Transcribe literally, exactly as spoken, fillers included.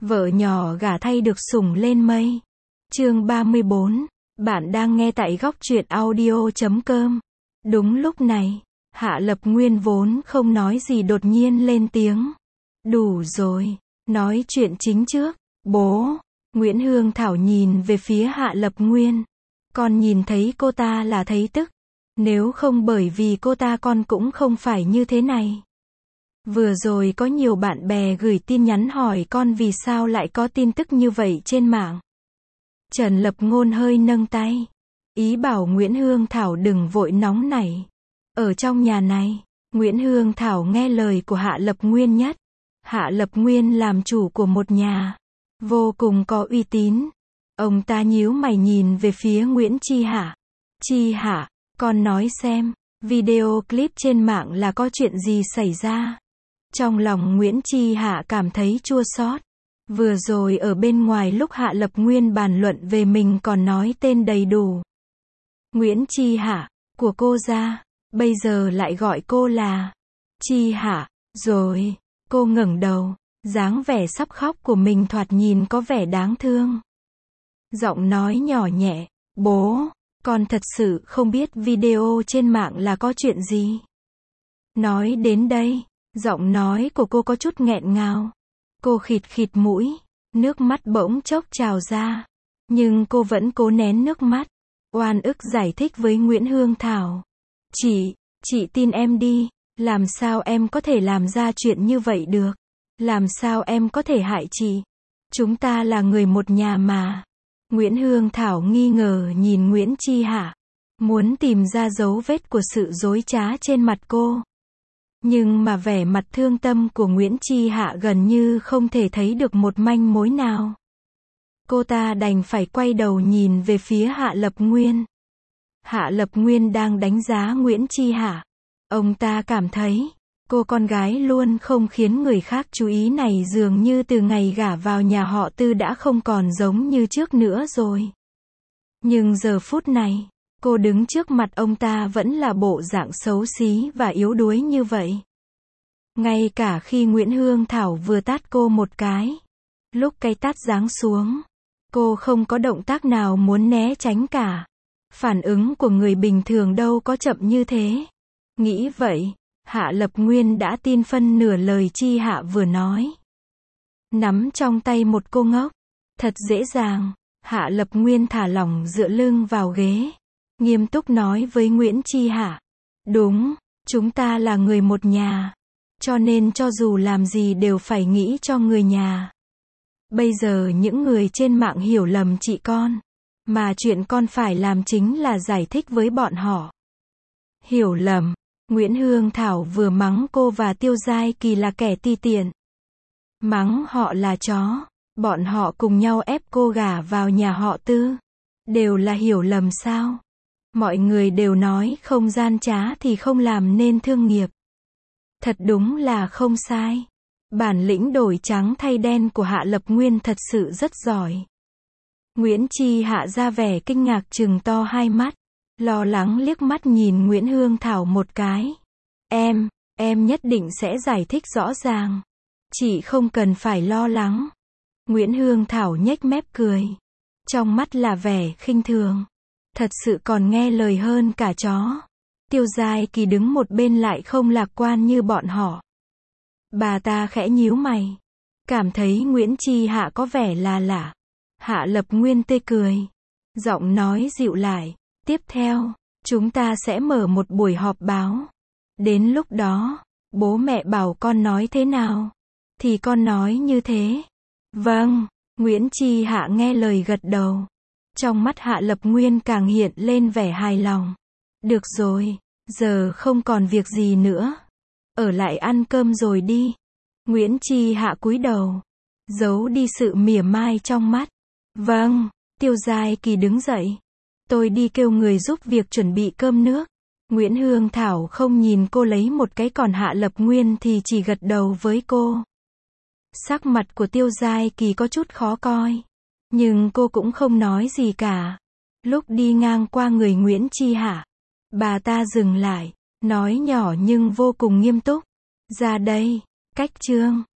Vợ nhỏ gả thay được sủng lên mây. Chương ba mươi bốn. Bạn đang nghe tại góc truyện audio chấm com. Đúng lúc này, Hạ Lập Nguyên vốn không nói gì đột nhiên lên tiếng. Đủ rồi, nói chuyện chính trước. Bố. Nguyễn Hương Thảo nhìn về phía Hạ Lập Nguyên. Con nhìn thấy cô ta là thấy tức. Nếu không bởi vì cô ta con cũng không phải như thế này. Vừa rồi có nhiều bạn bè gửi tin nhắn hỏi con vì sao lại có tin tức như vậy trên mạng. Trần Lập Ngôn hơi nâng tay. Ý bảo Nguyễn Hương Thảo đừng vội nóng nảy. Ở trong nhà này, Nguyễn Hương Thảo nghe lời của Hạ Lập Nguyên nhất. Hạ Lập Nguyên làm chủ của một nhà. Vô cùng có uy tín. Ông ta nhíu mày nhìn về phía Nguyễn Chi Hạ. Chi Hạ, con nói xem, video clip trên mạng là có chuyện gì xảy ra? Trong lòng Nguyễn Chi Hạ cảm thấy chua xót. Vừa rồi ở bên ngoài lúc Hạ Lập Nguyên bàn luận về mình còn nói tên đầy đủ. Nguyễn Chi Hạ, của cô ra, bây giờ lại gọi cô là Chi Hạ, rồi, cô ngẩng đầu, dáng vẻ sắp khóc của mình thoạt nhìn có vẻ đáng thương. Giọng nói nhỏ nhẹ, bố, con thật sự không biết video trên mạng là có chuyện gì. Nói đến đây, giọng nói của cô có chút nghẹn ngào. Cô khịt khịt mũi, nước mắt bỗng chốc trào ra. Nhưng cô vẫn cố nén nước mắt, oan ức giải thích với Nguyễn Hương Thảo. Chị, chị tin em đi, làm sao em có thể làm ra chuyện như vậy được? Làm sao em có thể hại chị? Chúng ta là người một nhà mà. Nguyễn Hương Thảo nghi ngờ nhìn Nguyễn Chi Hạ, muốn tìm ra dấu vết của sự dối trá trên mặt cô. Nhưng mà vẻ mặt thương tâm của Nguyễn Chi Hạ gần như không thể thấy được một manh mối nào. Cô ta đành phải quay đầu nhìn về phía Hạ Lập Nguyên. Hạ Lập Nguyên đang đánh giá Nguyễn Chi Hạ. Ông ta cảm thấy, cô con gái luôn không khiến người khác chú ý này dường như từ ngày gả vào nhà họ Tư đã không còn giống như trước nữa rồi. Nhưng giờ phút này, cô đứng trước mặt ông ta vẫn là bộ dạng xấu xí và yếu đuối như vậy. Ngay cả khi Nguyễn Hương Thảo vừa tát cô một cái, lúc cái tát giáng xuống, cô không có động tác nào muốn né tránh cả. Phản ứng của người bình thường đâu có chậm như thế. Nghĩ vậy, Hạ Lập Nguyên đã tin phân nửa lời Chi Hạ vừa nói. Nắm trong tay một cô ngốc, thật dễ dàng, Hạ Lập Nguyên thả lỏng dựa lưng vào ghế. Nghiêm túc nói với Nguyễn Chi Hạ. Đúng, chúng ta là người một nhà. Cho nên cho dù làm gì đều phải nghĩ cho người nhà. Bây giờ những người trên mạng hiểu lầm chị con. Mà chuyện con phải làm chính là giải thích với bọn họ. Hiểu lầm. Nguyễn Hương Thảo vừa mắng cô và Tiêu Giai Kỳ là kẻ ti tiện. Mắng họ là chó. Bọn họ cùng nhau ép cô gả vào nhà họ Tư. Đều là hiểu lầm sao? Mọi người đều nói không gian trá thì không làm nên thương nghiệp. Thật đúng là không sai. Bản lĩnh đổi trắng thay đen của Hạ Lập Nguyên thật sự rất giỏi. Nguyễn Chi Hạ ra vẻ kinh ngạc trừng to hai mắt. Lo lắng liếc mắt nhìn Nguyễn Hương Thảo một cái. Em, em nhất định sẽ giải thích rõ ràng. Chị không cần phải lo lắng. Nguyễn Hương Thảo nhếch mép cười. Trong mắt là vẻ khinh thường. Thật sự còn nghe lời hơn cả chó. Tiêu Giai Kỳ đứng một bên lại không lạc quan như bọn họ. Bà ta khẽ nhíu mày. Cảm thấy Nguyễn Chi Hạ có vẻ là lạ. Hạ Lập Nguyên tươi cười. Giọng nói dịu lại. Tiếp theo, chúng ta sẽ mở một buổi họp báo. Đến lúc đó, bố mẹ bảo con nói thế nào? Thì con nói như thế. Vâng, Nguyễn Chi Hạ nghe lời gật đầu. Trong mắt Hạ Lập Nguyên càng hiện lên vẻ hài lòng. Được rồi, giờ không còn việc gì nữa. Ở lại ăn cơm rồi đi. Nguyễn Chi Hạ cúi đầu, giấu đi sự mỉa mai trong mắt. Vâng, Tiêu Giai Kỳ đứng dậy. Tôi đi kêu người giúp việc chuẩn bị cơm nước. Nguyễn Hương Thảo không nhìn cô lấy một cái còn Hạ Lập Nguyên thì chỉ gật đầu với cô. Sắc mặt của Tiêu Giai Kỳ có chút khó coi. Nhưng cô cũng không nói gì cả. Lúc đi ngang qua người Nguyễn Chi Hạ, bà ta dừng lại, nói nhỏ nhưng vô cùng nghiêm túc. Ra đây, cách chương.